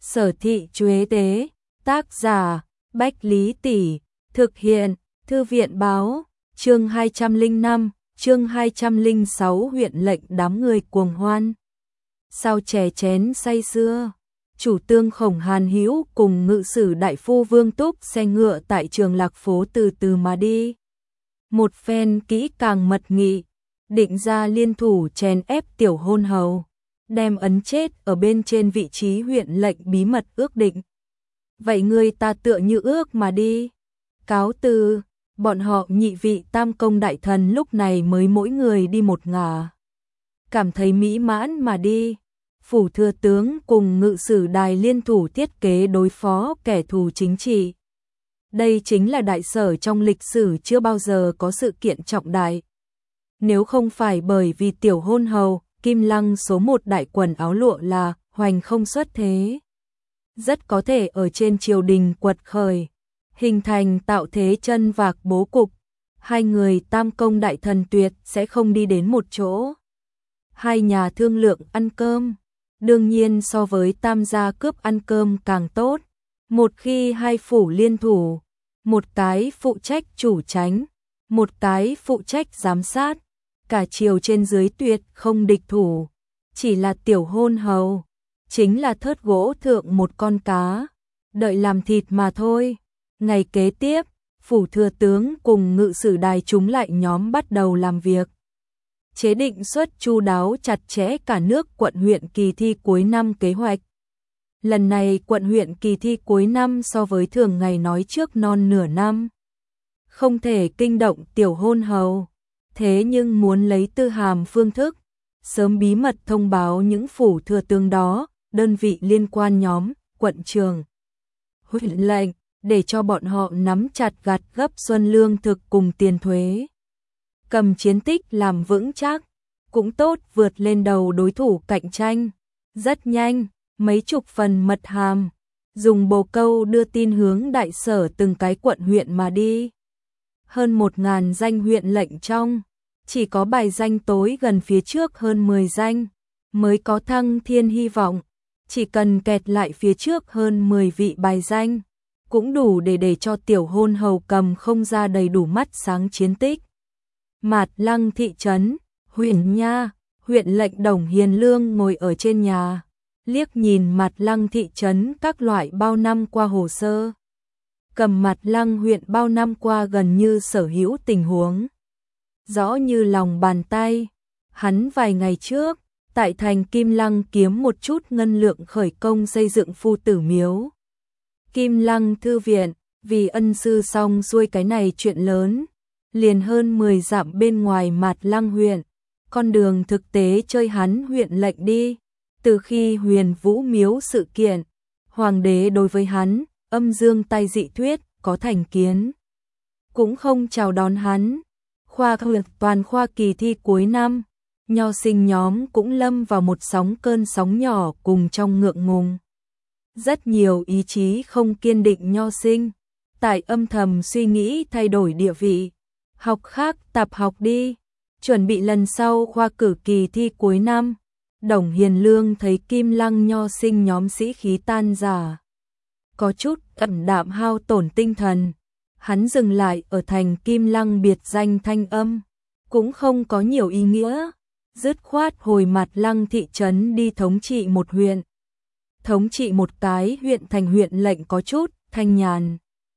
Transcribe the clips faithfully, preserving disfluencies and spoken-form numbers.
Sở thị Chuế Tế, tác giả, Bách Lý Tỷ, thực hiện, Thư viện Báo, chương hai trăm lẻ năm, chương hai trăm lẻ sáu huyện lệnh đám người cuồng hoan. Sao chè chén say sưa, chủ tương Khổng Hàn Hữu cùng ngự sử đại phu Vương Túc xe ngựa tại Trường Lạc phố từ từ mà đi. Một phen kỹ càng mật nghị, định ra liên thủ chèn ép tiểu hôn hầu, đem ấn chết ở bên trên vị trí huyện lệnh bí mật ước định. Vậy người ta tựa như ước mà đi. Cáo từ, bọn họ nhị vị tam công đại thần lúc này mới mỗi người đi một ngả. Cảm thấy mỹ mãn mà đi. Phủ thừa tướng cùng ngự sử đài liên thủ thiết kế đối phó kẻ thù chính trị. Đây chính là đại sở trong lịch sử chưa bao giờ có sự kiện trọng đại. Nếu không phải bởi vì tiểu hôn hầu, Kim Lăng số một đại quần áo lụa là hoành không xuất thế. Rất có thể ở trên triều đình quật khởi, hình thành tạo thế chân vạc bố cục. Hai người tam công đại thần tuyệt sẽ không đi đến một chỗ. Hai nhà thương lượng ăn cơm. Đương nhiên so với tam gia cướp ăn cơm càng tốt. Một khi hai phủ liên thủ, một cái phụ trách chủ tránh, một cái phụ trách giám sát, cả triều trên dưới tuyệt không địch thủ. Chỉ là tiểu hôn hầu, chính là thớt gỗ thượng một con cá, đợi làm thịt mà thôi. Ngày kế tiếp, phủ thừa tướng cùng ngự sử đài chúng lại nhóm bắt đầu làm việc. Chế định xuất chu đáo chặt chẽ cả nước quận huyện kỳ thi cuối năm kế hoạch. Lần này quận huyện kỳ thi cuối năm so với thường ngày nói trước non nửa năm. Không thể kinh động tiểu hôn hầu, thế nhưng muốn lấy tư hàm phương thức, sớm bí mật thông báo những phủ thừa tướng đó, đơn vị liên quan nhóm, quận trường, huyện lệnh, để cho bọn họ nắm chặt gặt gấp xuân lương thực cùng tiền thuế. Cầm chiến tích làm vững chắc, cũng tốt vượt lên đầu đối thủ cạnh tranh. Rất nhanh, mấy chục phần mật hàm, dùng bồ câu đưa tin hướng đại sở từng cái quận huyện mà đi. Hơn một ngàn danh huyện lệnh trong, chỉ có bài danh tối gần phía trước hơn mười danh, mới có thăng thiên hy vọng. Chỉ cần kẹt lại phía trước hơn mười vị bài danh, cũng đủ để để cho tiểu hôn hầu cầm không ra đầy đủ mắt sáng chiến tích. Mạt Lăng thị trấn, huyện nha, huyện lệnh Đồng Hiền Lương ngồi ở trên nhà, liếc nhìn Mạt Lăng thị trấn các loại bao năm qua hồ sơ. Cầm Mạt Lăng huyện bao năm qua gần như sở hữu tình huống rõ như lòng bàn tay. Hắn vài ngày trước, tại thành Kim Lăng kiếm một chút ngân lượng khởi công xây dựng phu tử miếu. Kim Lăng thư viện, vì ân sư xong xuôi cái này chuyện lớn, liền hơn mười dặm bên ngoài Mạt Lăng huyện, con đường thực tế chơi hắn huyện lệnh đi. Từ khi Huyền Vũ miếu sự kiện, hoàng đế đối với hắn, âm dương tai dị thuyết, có thành kiến. Cũng không chào đón hắn. Khoa huyện toàn khoa kỳ thi cuối năm, nho sinh nhóm cũng lâm vào một sóng cơn sóng nhỏ cùng trong ngượng ngùng. Rất nhiều ý chí không kiên định nho sinh, tại âm thầm suy nghĩ thay đổi địa vị, học khác tập học đi, chuẩn bị lần sau khoa cử kỳ thi cuối năm. Đồng Hiền Lương thấy Kim Lăng nho sinh nhóm sĩ khí tan rã, có chút ẩm đạm hao tổn tinh thần. Hắn dừng lại ở thành Kim Lăng biệt danh Thanh Âm, cũng không có nhiều ý nghĩa, dứt khoát hồi Mạt Lăng thị trấn đi thống trị một huyện. Thống trị một cái huyện thành huyện lệnh có chút thanh nhàn.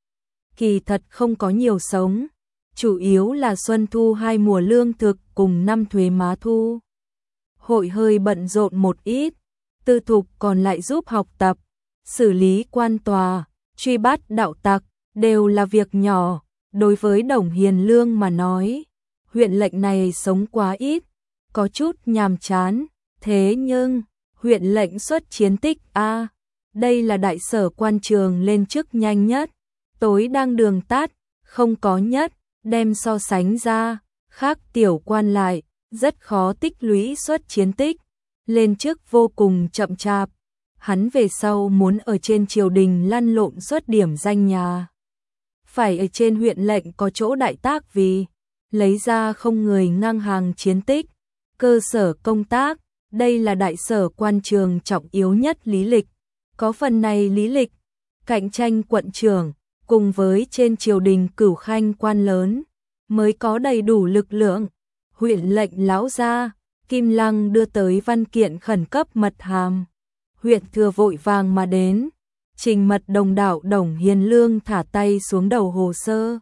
Kỳ thật không có nhiều sống, chủ yếu là xuân thu hai mùa lương thực cùng năm thuế má thu. Hội hơi bận rộn một ít, tư thục còn lại giúp học tập, xử lý quan tòa, truy bắt đạo tặc, đều là việc nhỏ. Đối với Đồng Hiền Lương mà nói, huyện lệnh này sống quá ít, có chút nhàm chán. Thế nhưng, huyện lệnh xuất chiến tích a, đây là đại sở quan trường lên chức nhanh nhất, tối đang đường tắt, không có nhất, đem so sánh ra, khác tiểu quan lại, rất khó tích lũy xuất chiến tích, lên chức vô cùng chậm chạp. Hắn về sau muốn ở trên triều đình lăn lộn xuất điểm danh nhà, phải ở trên huyện lệnh có chỗ đại tác vì, lấy ra không người ngang hàng chiến tích, cơ sở công tác, đây là đại sở quan trường trọng yếu nhất lý lịch. Có phần này lý lịch, cạnh tranh quận trưởng, cùng với trên triều đình cửu khanh quan lớn, mới có đầy đủ lực lượng. Huyện lệnh lão gia, Kim Lăng đưa tới văn kiện khẩn cấp mật hàm. Huyện thừa vội vàng mà đến, trình mật đồng đạo Đồng Hiền Lương thả tay xuống đầu hồ sơ.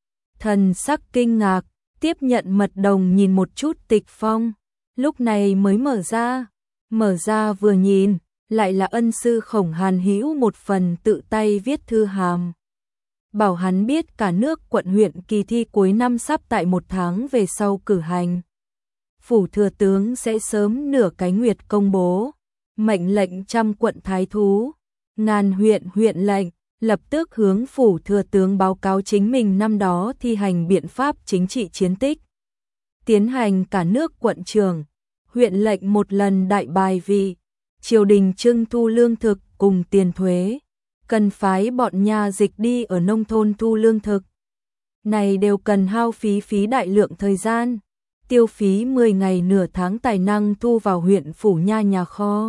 Thần sắc kinh ngạc, tiếp nhận mật đồng nhìn một chút tịch phong, lúc này mới mở ra. Mở ra vừa nhìn, lại là ân sư Khổng Hàn Hữu một phần tự tay viết thư hàm. Bảo hắn biết cả nước quận huyện kỳ thi cuối năm sắp tại một tháng về sau cử hành. Phủ thừa tướng sẽ sớm nửa cái nguyệt công bố. Mệnh lệnh trăm quận thái thú, ngàn huyện huyện lệnh, lập tức hướng phủ thừa tướng báo cáo chính mình năm đó thi hành biện pháp chính trị chiến tích. Tiến hành cả nước quận trường, huyện lệnh một lần đại bài vị, triều đình trưng thu lương thực cùng tiền thuế, cần phái bọn nha dịch đi ở nông thôn thu lương thực. Này đều cần hao phí phí đại lượng thời gian, tiêu phí mười ngày nửa tháng tài năng thu vào huyện phủ nha nhà kho.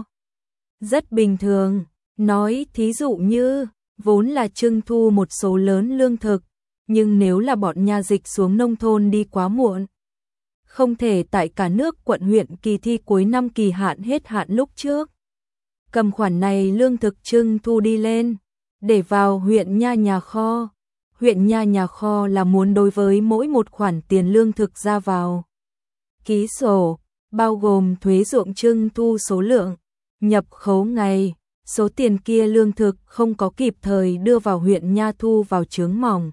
Rất bình thường, nói thí dụ như, vốn là trưng thu một số lớn lương thực, nhưng nếu là bọn nha dịch xuống nông thôn đi quá muộn, không thể tại cả nước quận huyện kỳ thi cuối năm kỳ hạn hết hạn lúc trước. Cầm khoản này lương thực trưng thu đi lên, để vào huyện nha nhà kho. Huyện nha nhà kho là muốn đối với mỗi một khoản tiền lương thực ra vào ký sổ, bao gồm thuế ruộng trưng thu số lượng, nhập khấu ngày, số tiền kia lương thực không có kịp thời đưa vào huyện nha thu vào chướng mỏng.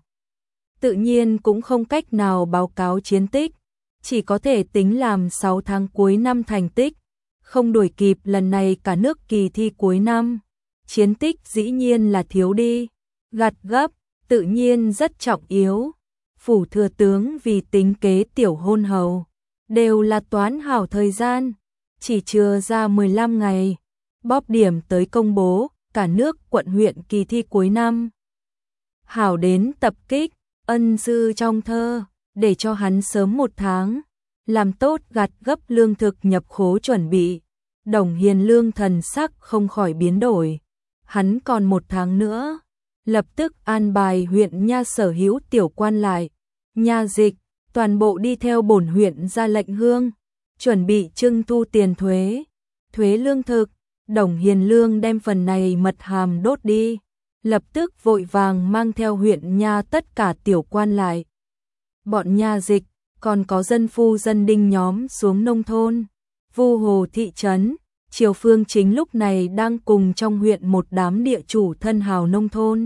Tự nhiên cũng không cách nào báo cáo chiến tích, chỉ có thể tính làm sáu tháng cuối năm thành tích, không đuổi kịp lần này cả nước kỳ thi cuối năm. Chiến tích dĩ nhiên là thiếu đi, gặt gấp, tự nhiên rất trọng yếu. Phủ thừa tướng vì tính kế tiểu hôn hầu, đều là toán hảo thời gian, chỉ chưa ra mười lăm ngày, bóp điểm tới công bố, cả nước quận huyện kỳ thi cuối năm. Hảo đến tập kích, ân sư trong thơ, để cho hắn sớm một tháng, làm tốt gặt gấp lương thực nhập khố chuẩn bị. Đồng Hiền Lương thần sắc không khỏi biến đổi, hắn còn một tháng nữa, lập tức an bài huyện nha sở hữu tiểu quan lại, nha dịch, toàn bộ đi theo bổn huyện ra lệnh hương, chuẩn bị trưng thu tiền thuế, thuế lương thực. Đồng Hiền Lương đem phần này mật hàm đốt đi, lập tức vội vàng mang theo huyện nha tất cả tiểu quan lại. Bọn nha dịch, còn có dân phu dân đinh nhóm xuống nông thôn, Vu Hồ thị trấn, Triều Phương Chính lúc này đang cùng trong huyện một đám địa chủ thân hào nông thôn.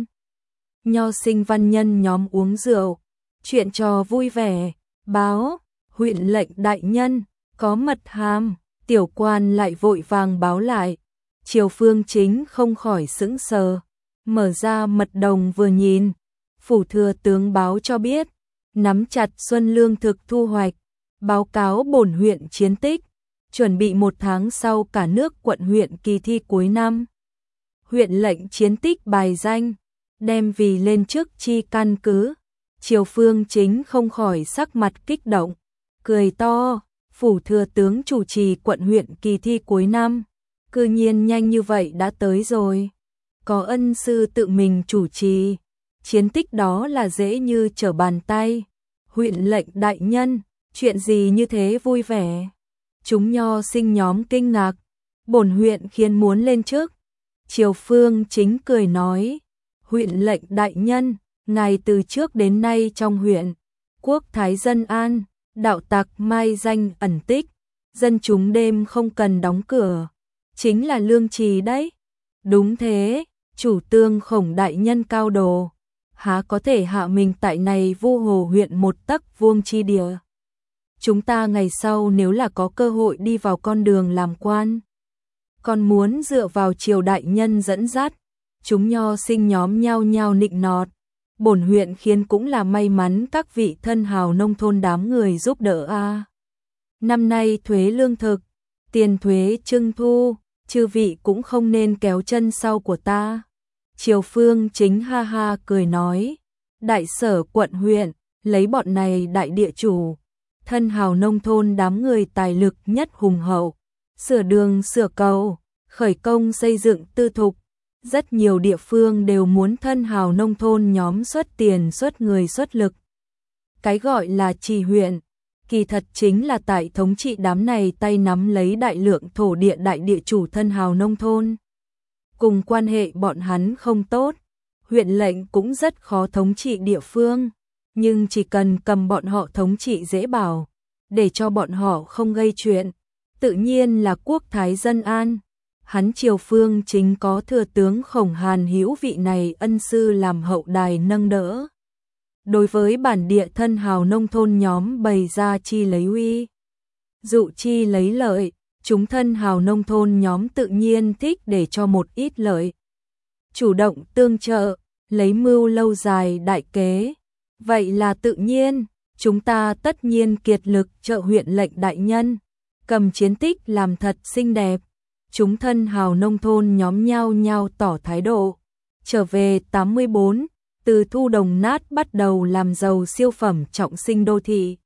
Nho sinh văn nhân nhóm uống rượu, chuyện trò vui vẻ, báo, huyện lệnh đại nhân, có mật hàm, tiểu quan lại vội vàng báo lại. Triều Phương Chính không khỏi sững sờ, mở ra mật đồng vừa nhìn, phủ thừa tướng báo cho biết, nắm chặt xuân lương thực thu hoạch, báo cáo bổn huyện chiến tích, chuẩn bị một tháng sau cả nước quận huyện kỳ thi cuối năm. Huyện lệnh chiến tích bài danh, đem vì lên trước chi căn cứ. Triều Phương Chính không khỏi sắc mặt kích động, cười to, phủ thừa tướng chủ trì quận huyện kỳ thi cuối năm. Cư nhiên nhanh như vậy đã tới rồi. Có ân sư tự mình chủ trì, chiến tích đó là dễ như trở bàn tay. Huyện lệnh đại nhân, chuyện gì như thế vui vẻ? Chúng nho sinh nhóm kinh ngạc, bổn huyện khiến muốn lên trước. Triều Phương Chính cười nói, huyện lệnh đại nhân, ngài từ trước đến nay trong huyện, quốc thái dân an, đạo tặc mai danh ẩn tích, dân chúng đêm không cần đóng cửa. Chính là lương trì đấy. Đúng thế, chủ tương Khổng đại nhân cao đồ, há có thể hạ mình tại này Vu Hồ huyện một tấc vuông chi địa. Chúng ta ngày sau nếu là có cơ hội đi vào con đường làm quan, còn muốn dựa vào triều đại nhân dẫn dắt. Chúng nho sinh nhóm nhao nhao nịnh nọt, bổn huyện khiến cũng là may mắn các vị thân hào nông thôn đám người giúp đỡ a. À. Năm nay thuế lương thực, tiền thuế trưng thu, chư vị cũng không nên kéo chân sau của ta. Triều Phương Chính ha ha cười nói, đại sở quận huyện, lấy bọn này đại địa chủ, thân hào nông thôn đám người tài lực nhất hùng hậu, sửa đường sửa cầu, khởi công xây dựng tư thục, rất nhiều địa phương đều muốn thân hào nông thôn nhóm xuất tiền xuất người xuất lực. Cái gọi là trì huyện, kỳ thật chính là tại thống trị đám này tay nắm lấy đại lượng thổ địa đại địa chủ thân hào nông thôn. Cùng quan hệ bọn hắn không tốt, huyện lệnh cũng rất khó thống trị địa phương, nhưng chỉ cần cầm bọn họ thống trị dễ bảo, để cho bọn họ không gây chuyện, tự nhiên là quốc thái dân an. Hắn Triều Phương chính có thừa tướng Khổng Hàn Hữu vị này ân sư làm hậu đài nâng đỡ. Đối với bản địa thân hào nông thôn nhóm bày ra chi lấy uy, dụ chi lấy lợi, chúng thân hào nông thôn nhóm tự nhiên thích để cho một ít lợi. Chủ động tương trợ, lấy mưu lâu dài đại kế. Vậy là tự nhiên, chúng ta tất nhiên kiệt lực trợ huyện lệnh đại nhân, cầm chiến tích làm thật xinh đẹp. Chúng thân hào nông thôn nhóm nhau nhau tỏ thái độ. Trở về tám mươi bốn, từ thu đồng nát bắt đầu làm giàu siêu phẩm trọng sinh đô thị.